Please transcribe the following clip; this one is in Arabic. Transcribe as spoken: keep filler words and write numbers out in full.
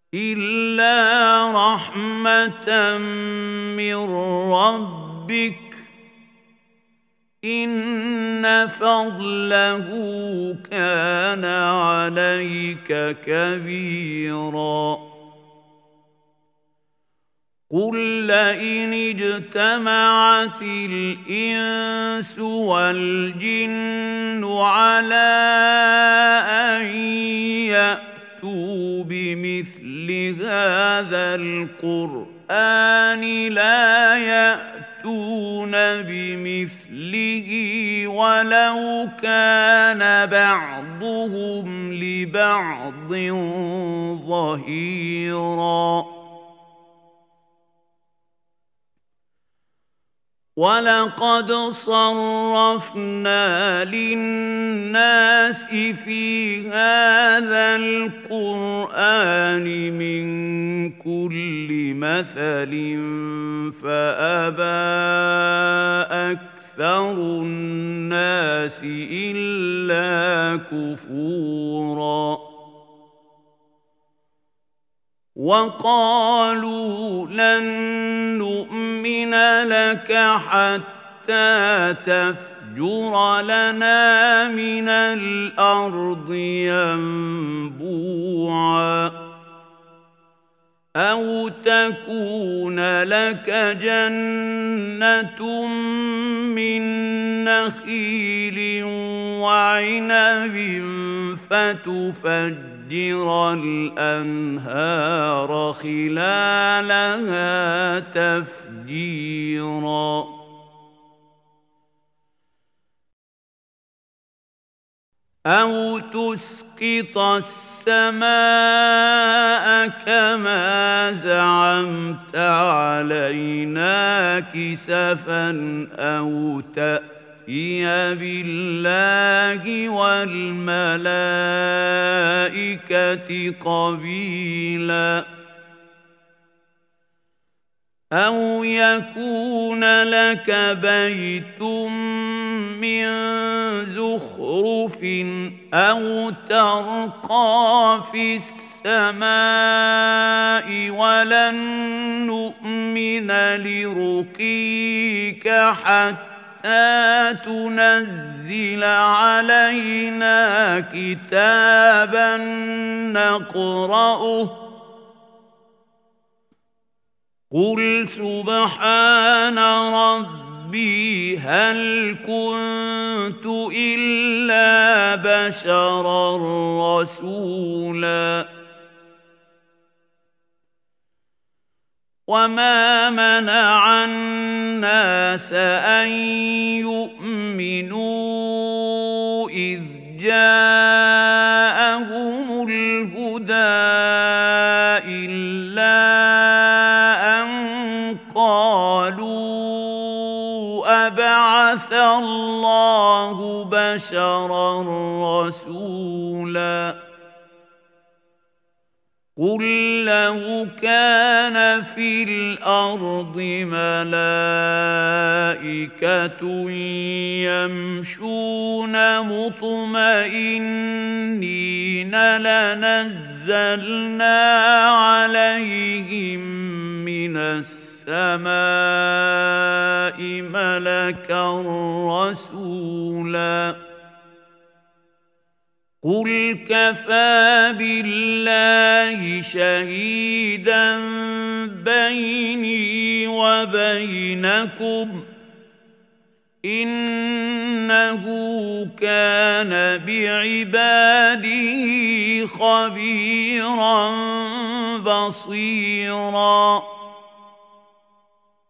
إلا رحمة من ربك إن فضله كان عليك كبيرا قل لئن اجتمعت الإنس والجن على أن يأتوا بمثل هذا القرآن لا يأتون بمثله ولو كان بعضهم لبعض ظهيرا ولقد صرفنا للناس في هذا القرآن من كل مثل فأبى أكثر الناس إلا كفورا وقالوا لن نؤمن لك حتى تفجر لنا من الأرض ينبوعا أو تكون لك جنة من نخيل وعنب فتفجر الأنهار خلالها تفجيرا أو تسقط السماء كما زعمت علينا كسفا أو تأتي بالله والملائكة قبيلا أو يكون لك بيت من زخرف أو ترقى في السماء ولن نؤمن لرقيك حتى تنزل علينا كتابا نقرأه قل سبحان ربي هل كنت إلا بشرا رسولا وما منع الناس أن يؤمنوا إذ جاءهم الهدى إلا أن قالوا أبعث الله بشرا رسولا قل لو كان في الأرض ملائكة يمشون مطمئنين لنزلنا عليهم من السماء ملكا رسولا قل كفى بالله شهيدا بيني وبينكم إنه كان بعباده خبيرا بصيرا